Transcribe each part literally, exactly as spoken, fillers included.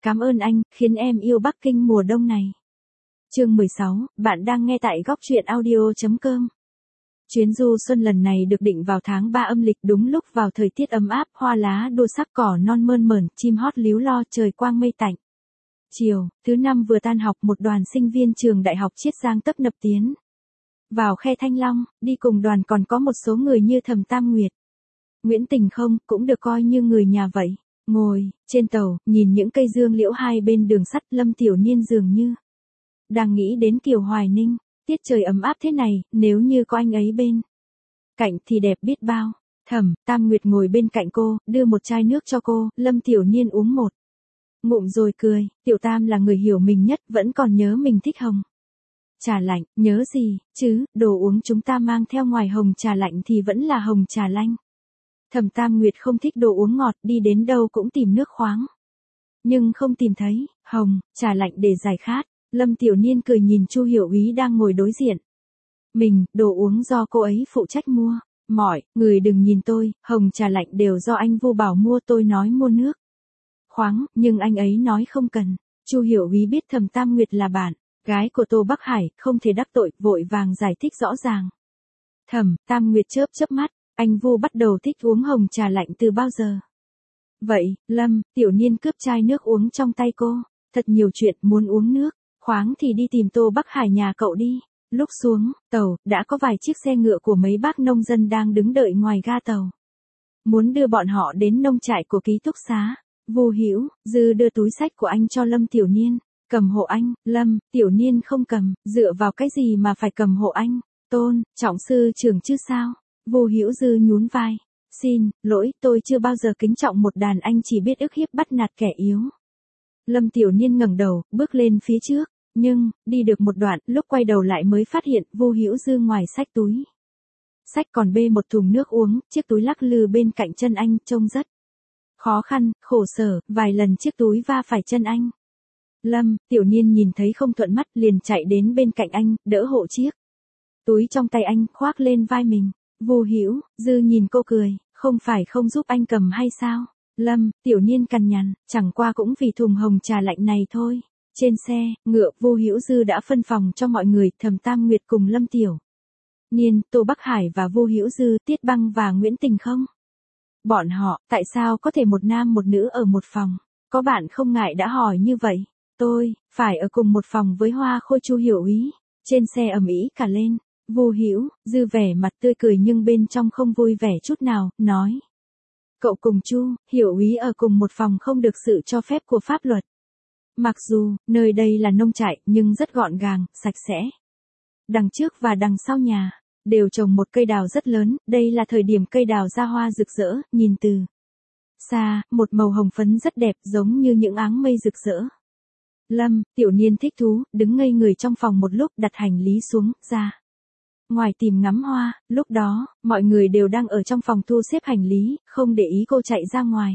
cảm ơn anh, khiến em yêu Bắc Kinh mùa đông này. Chương mười sáu, bạn đang nghe tại góc truyện audio chấm com. Chuyến du xuân lần này được định vào tháng ba âm lịch, đúng lúc vào thời tiết ấm áp, hoa lá đua sắc, cỏ non mơn mởn, chim hót líu lo, trời quang mây tạnh. Chiều, thứ năm vừa tan học, một đoàn sinh viên trường đại học Chiết Giang tấp nập tiến vào khe Thanh Long, đi cùng đoàn còn có một số người như Thẩm Tam Nguyệt, Nguyễn Tình Không, cũng được coi như người nhà vậy. Ngồi trên tàu, nhìn những cây dương liễu hai bên đường sắt, Lâm Tiểu Niên dường như đang nghĩ đến Kiều Hoài Ninh. Tiết trời ấm áp thế này, nếu như có anh ấy bên cạnh thì đẹp biết bao. Thẩm Tam Nguyệt ngồi bên cạnh cô, đưa một chai nước cho cô, Lâm Tiểu Niên uống một ngụm rồi cười. Tiểu Tam là người hiểu mình nhất, vẫn còn nhớ mình thích hồng trà lạnh. Nhớ gì chứ, đồ uống chúng ta mang theo ngoài hồng trà lạnh thì vẫn là hồng trà lanh. Thẩm Tam Nguyệt không thích đồ uống ngọt, đi đến đâu cũng tìm nước khoáng, nhưng không tìm thấy hồng trà lạnh để giải khát. Lâm Tiểu Niên cười nhìn Chu Hiểu Úy đang ngồi đối diện mình, đồ uống do cô ấy phụ trách mua. Mọi người đừng nhìn tôi, hồng trà lạnh đều do anh Vu bảo mua, tôi nói mua nước khoáng, nhưng anh ấy nói không cần. Chu Hiểu Úy biết Thẩm Tam Nguyệt là bạn gái của Tô Bắc Hải, không thể đắc tội, vội vàng giải thích rõ ràng. Thẩm Tam Nguyệt chớp chớp mắt, anh Vu bắt đầu thích uống hồng trà lạnh từ bao giờ vậy? Lâm Tiểu Niên cướp chai nước uống trong tay cô. Thật nhiều chuyện, muốn uống nước khoáng thì đi tìm Tô Bắc Hải nhà cậu đi. Lúc xuống tàu, đã có vài chiếc xe ngựa của mấy bác nông dân đang đứng đợi ngoài ga tàu, muốn đưa bọn họ đến nông trại của ký túc xá. Vu Hữu Dư đưa túi xách của anh cho Lâm Tiểu Niên, cầm hộ anh. Lâm Tiểu Niên không cầm, dựa vào cái gì mà phải cầm hộ anh? Tôn trọng sư trưởng chứ sao? Vu Hữu Dư nhún vai. Xin lỗi, tôi chưa bao giờ kính trọng một đàn anh, chỉ biết ức hiếp bắt nạt kẻ yếu. Lâm Tiểu Niên ngẩng đầu, bước lên phía trước, nhưng đi được một đoạn, lúc quay đầu lại mới phát hiện Vu Hữu Dư ngoài xách túi xách còn bê một thùng nước uống, chiếc túi lắc lư bên cạnh chân anh, trông rất khó khăn, khổ sở, vài lần chiếc túi va phải chân anh. Lâm Tiểu Niên nhìn thấy không thuận mắt, liền chạy đến bên cạnh anh, đỡ hộ chiếc túi trong tay anh, khoác lên vai mình. Vu Hữu Dư nhìn cô cười, không phải không giúp anh cầm hay sao? Lâm Tiểu Niên cằn nhằn, chẳng qua cũng vì thùng hồng trà lạnh này thôi. Trên xe ngựa, Vu Hữu Dư đã phân phòng cho mọi người, Thẩm Tam Nguyệt cùng Lâm Tiểu Niên, Tô Bắc Hải và Vu Hữu Dư, Tiết Băng và Nguyễn Tình Không. Bọn họ, tại sao có thể một nam một nữ ở một phòng? Có bạn không ngại đã hỏi như vậy. Tôi phải ở cùng một phòng với Hoa Khôi. Chu Hiểu Úy trên xe ầm ĩ cả lên. Vu Hữu Dư vẻ mặt tươi cười nhưng bên trong không vui vẻ chút nào, nói: Cậu cùng Chu Hiểu Úy ở cùng một phòng không được sự cho phép của pháp luật. Mặc dù nơi đây là nông trại nhưng rất gọn gàng, sạch sẽ. Đằng trước và đằng sau nhà đều trồng một cây đào rất lớn, đây là thời điểm cây đào ra hoa rực rỡ, nhìn từ xa, một màu hồng phấn rất đẹp, giống như những áng mây rực rỡ. Lâm Tiểu Niên thích thú, đứng ngây người trong phòng một lúc, đặt hành lý xuống, ra ngoài tìm ngắm hoa. Lúc đó, mọi người đều đang ở trong phòng thu xếp hành lý, không để ý cô chạy ra ngoài.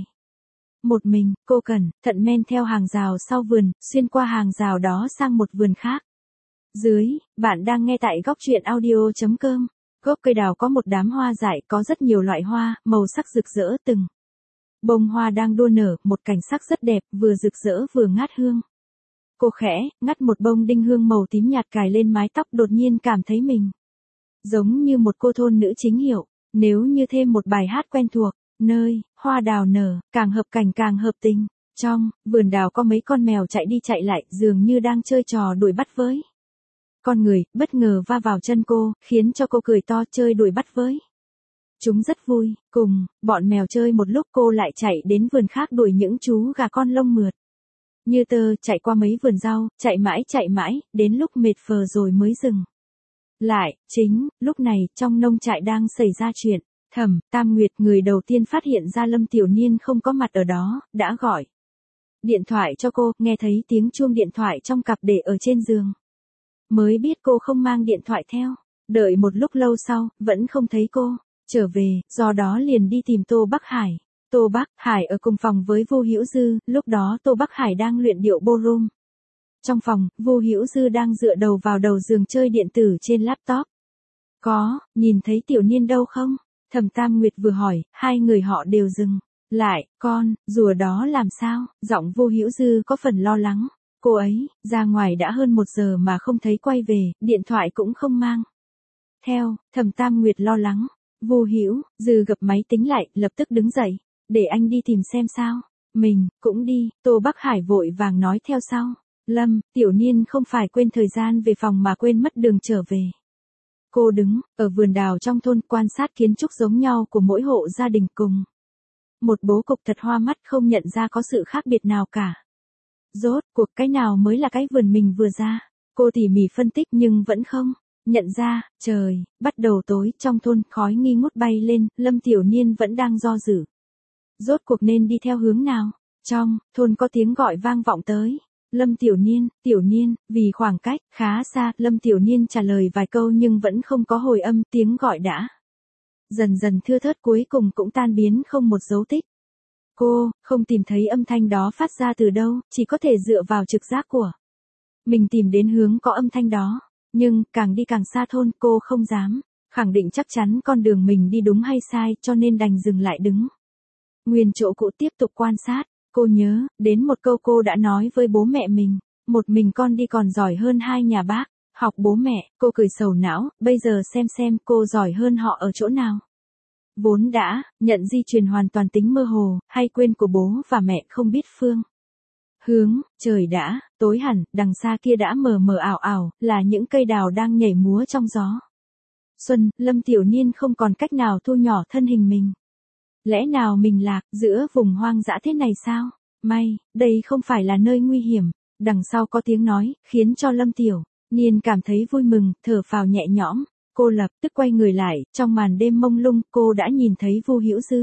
Một mình, cô cẩn thận men theo hàng rào sau vườn, xuyên qua hàng rào đó sang một vườn khác. Dưới, bạn đang nghe tại góc truyện audio chấm com. Gốc cây đào có một đám hoa dại, có rất nhiều loại hoa, màu sắc rực rỡ, từng bông hoa đang đua nở, một cảnh sắc rất đẹp, vừa rực rỡ vừa ngát hương. Cô khẽ ngắt một bông đinh hương màu tím nhạt cài lên mái tóc, đột nhiên cảm thấy mình giống như một cô thôn nữ chính hiệu. Nếu như thêm một bài hát quen thuộc, nơi hoa đào nở, càng hợp cảnh càng hợp tình. Trong vườn đào có mấy con mèo chạy đi chạy lại, dường như đang chơi trò đuổi bắt với con người, bất ngờ va vào chân cô, khiến cho cô cười to, chơi đuổi bắt với chúng rất vui. Cùng bọn mèo chơi một lúc, cô lại chạy đến vườn khác đuổi những chú gà con lông mượt như tơ, chạy qua mấy vườn rau, chạy mãi chạy mãi, đến lúc mệt phờ rồi mới dừng lại. Chính lúc này, trong nông trại đang xảy ra chuyện. Thẩm Tam Nguyệt, người đầu tiên phát hiện ra Lâm Tiểu Niên không có mặt ở đó, đã gọi điện thoại cho cô, nghe thấy tiếng chuông điện thoại trong cặp để ở trên giường, mới biết cô không mang điện thoại theo. Đợi một lúc lâu sau, vẫn không thấy cô trở về, do đó liền đi tìm Tô Bắc Hải. Tô Bắc Hải ở cùng phòng với Vu Hữu Dư, lúc đó Tô Bắc Hải đang luyện điệu ballroom. Trong phòng, Vu Hữu Dư đang dựa đầu vào đầu giường chơi điện tử trên laptop. Có nhìn thấy Tiểu Niên đâu không? Thẩm Tam Nguyệt vừa hỏi, hai người họ đều dừng Lại, con, rùa đó làm sao? Giọng Vô Hữu Dư có phần lo lắng. Cô ấy, ra ngoài đã hơn một giờ mà không thấy quay về, điện thoại cũng không mang theo. Thẩm Tam Nguyệt lo lắng. Vô Hữu Dư gập máy tính lại, lập tức đứng dậy. Để anh đi tìm xem sao. Mình, cũng đi. Tô Bắc Hải vội vàng nói theo sau. Lâm, Tiểu Niên không phải quên thời gian về phòng mà quên mất đường trở về. Cô đứng, ở vườn đào trong thôn quan sát kiến trúc giống nhau của mỗi hộ gia đình cùng. Một bố cục thật hoa mắt, không nhận ra có sự khác biệt nào cả. Rốt cuộc cái nào mới là cái vườn mình vừa ra. Cô tỉ mỉ phân tích nhưng vẫn không nhận ra. Trời, bắt đầu tối, trong thôn khói nghi ngút bay lên, Lâm Tiểu Niên vẫn đang do dự. Rốt cuộc nên đi theo hướng nào? Trong thôn có tiếng gọi vang vọng tới. Lâm Tiểu Niên, Tiểu Niên, vì khoảng cách khá xa, Lâm Tiểu Niên trả lời vài câu nhưng vẫn không có hồi âm, tiếng gọi đã dần dần thưa thớt, cuối cùng cũng tan biến không một dấu tích. Cô không tìm thấy âm thanh đó phát ra từ đâu, chỉ có thể dựa vào trực giác của mình tìm đến hướng có âm thanh đó. Nhưng càng đi càng xa thôn, cô không dám khẳng định chắc chắn con đường mình đi đúng hay sai, cho nên đành dừng lại đứng nguyên chỗ cũ tiếp tục quan sát. Cô nhớ đến một câu cô đã nói với bố mẹ mình, một mình con đi còn giỏi hơn hai nhà bác học. Bố mẹ, cô cười sầu não, bây giờ xem xem cô giỏi hơn họ ở chỗ nào. Vốn đã nhận di truyền hoàn toàn tính mơ hồ, hay quên của bố và mẹ không biết phương hướng. Trời đã tối hẳn, đằng xa kia đã mờ mờ ảo ảo, là những cây đào đang nhảy múa trong gió xuân. Lâm Tiểu Niên không còn cách nào thu nhỏ thân hình mình. Lẽ nào mình lạc giữa vùng hoang dã thế này sao? May, đây không phải là nơi nguy hiểm. Đằng sau có tiếng nói, khiến cho Lâm Tiểu Niên cảm thấy vui mừng, thở phào nhẹ nhõm. Cô lập tức quay người lại, trong màn đêm mông lung, cô đã nhìn thấy Vô Hữu Dư.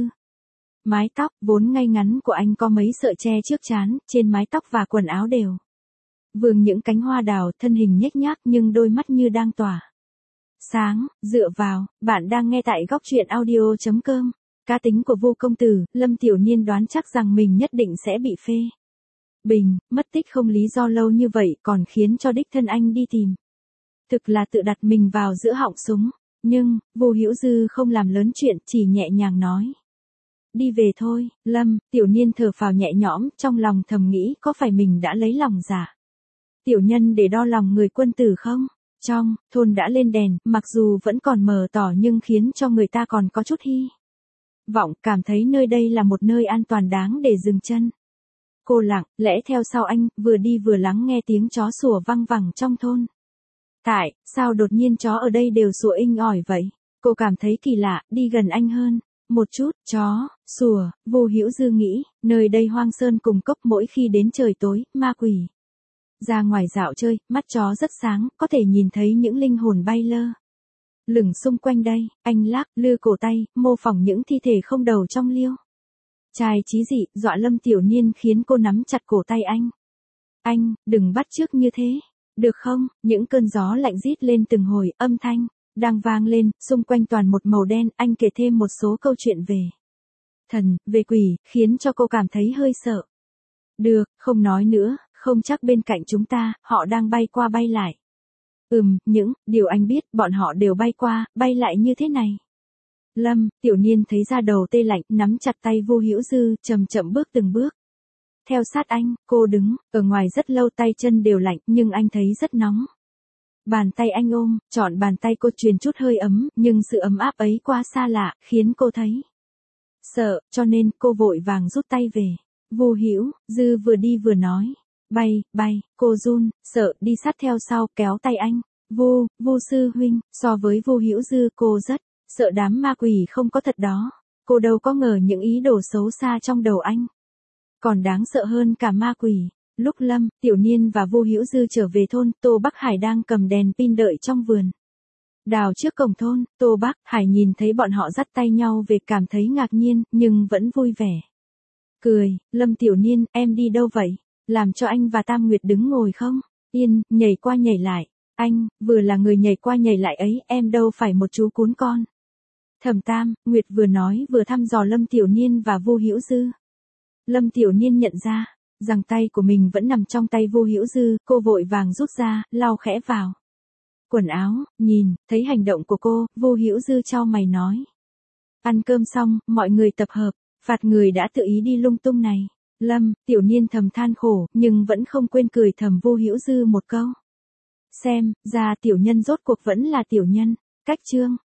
Mái tóc vốn ngay ngắn của anh có mấy sợi che trước trán, trên mái tóc và quần áo đều vương những cánh hoa đào, thân hình nhếch nhác nhưng đôi mắt như đang tỏa sáng. Dựa vào, bạn đang nghe tại góc truyện audio chấm com. Cá tính của Vô công tử, Lâm Tiểu Niên đoán chắc rằng mình nhất định sẽ bị phê bình, mất tích không lý do lâu như vậy, còn khiến cho đích thân anh đi tìm. Thực là tự đặt mình vào giữa họng súng. Nhưng Vô Hữu Dư không làm lớn chuyện, chỉ nhẹ nhàng nói. Đi về thôi. Lâm Tiểu Niên thở phào nhẹ nhõm, trong lòng thầm nghĩ có phải mình đã lấy lòng giả tiểu nhân để đo lòng người quân tử không? Trong thôn đã lên đèn, mặc dù vẫn còn mờ tỏ nhưng khiến cho người ta còn có chút hy vọng, cảm thấy nơi đây là một nơi an toàn đáng để dừng chân. Cô lặng lẽ theo sau anh, vừa đi vừa lắng nghe tiếng chó sủa văng vẳng trong thôn. Tại sao đột nhiên chó ở đây đều sủa inh ỏi vậy? Cô cảm thấy kỳ lạ, đi gần anh hơn một chút. Chó sủa, Vô Hữu Dư nghĩ, nơi đây hoang sơn cùng cốc, mỗi khi đến trời tối, ma quỷ ra ngoài dạo chơi, mắt chó rất sáng, có thể nhìn thấy những linh hồn bay lơ lửng xung quanh đây. Anh lắc lư cổ tay, mô phỏng những thi thể không đầu trong liêu trai chí dị, dọa Lâm Tiểu Niên khiến cô nắm chặt cổ tay anh. Anh, đừng bắt chước như thế, được không? Những cơn gió lạnh rít lên từng hồi, âm thanh đang vang lên, xung quanh toàn một màu đen. Anh kể thêm một số câu chuyện về thần, về quỷ, khiến cho cô cảm thấy hơi sợ. Được, không nói nữa, không chắc bên cạnh chúng ta, họ đang bay qua bay lại. Ừm, những điều anh biết, bọn họ đều bay qua, bay lại như thế này. Lâm Tiểu Niên thấy da đầu tê lạnh, nắm chặt tay Vô Hữu Dư, chậm chậm bước từng bước theo sát anh. Cô đứng ở ngoài rất lâu, tay chân đều lạnh, nhưng anh thấy rất nóng. Bàn tay anh ôm trọn bàn tay cô, truyền chút hơi ấm, nhưng sự ấm áp ấy quá xa lạ, khiến cô thấy sợ, cho nên cô vội vàng rút tay về. Vô Hữu Dư vừa đi vừa nói, bay, bay. Cô run sợ đi sát theo sau, kéo tay anh. Vô, Vô sư huynh. So với Vô Hữu Dư, cô rất sợ đám ma quỷ không có thật đó. Cô đâu có ngờ những ý đồ xấu xa trong đầu anh còn đáng sợ hơn cả ma quỷ. Lúc Lâm Tiểu Niên và Vô Hữu Dư trở về thôn, Tô Bắc Hải đang cầm đèn pin đợi trong vườn đào trước cổng thôn. Tô Bắc Hải nhìn thấy bọn họ dắt tay nhau về, cảm thấy ngạc nhiên, nhưng vẫn vui vẻ cười. Lâm Tiểu Niên, em đi đâu vậy? Làm cho anh và Tam Nguyệt đứng ngồi không yên, nhảy qua nhảy lại. Anh vừa là người nhảy qua nhảy lại ấy, em đâu phải một chú cún con. Thẩm Tam Nguyệt vừa nói vừa thăm dò Lâm Tiểu Niên và Vô Hữu Dư. Lâm Tiểu Niên nhận ra rằng tay của mình vẫn nằm trong tay Vô Hữu Dư, cô vội vàng rút ra, lau khẽ vào quần áo. Nhìn thấy hành động của cô, Vô Hữu Dư chau mày nói. Ăn cơm xong, mọi người tập hợp Phạt người đã tự ý đi lung tung này. Lâm, Tiểu Niên thầm than khổ, nhưng vẫn không quên cười thầm Vô Hữu Dư một câu. Xem, ra tiểu nhân rốt cuộc vẫn là tiểu nhân. Cách chương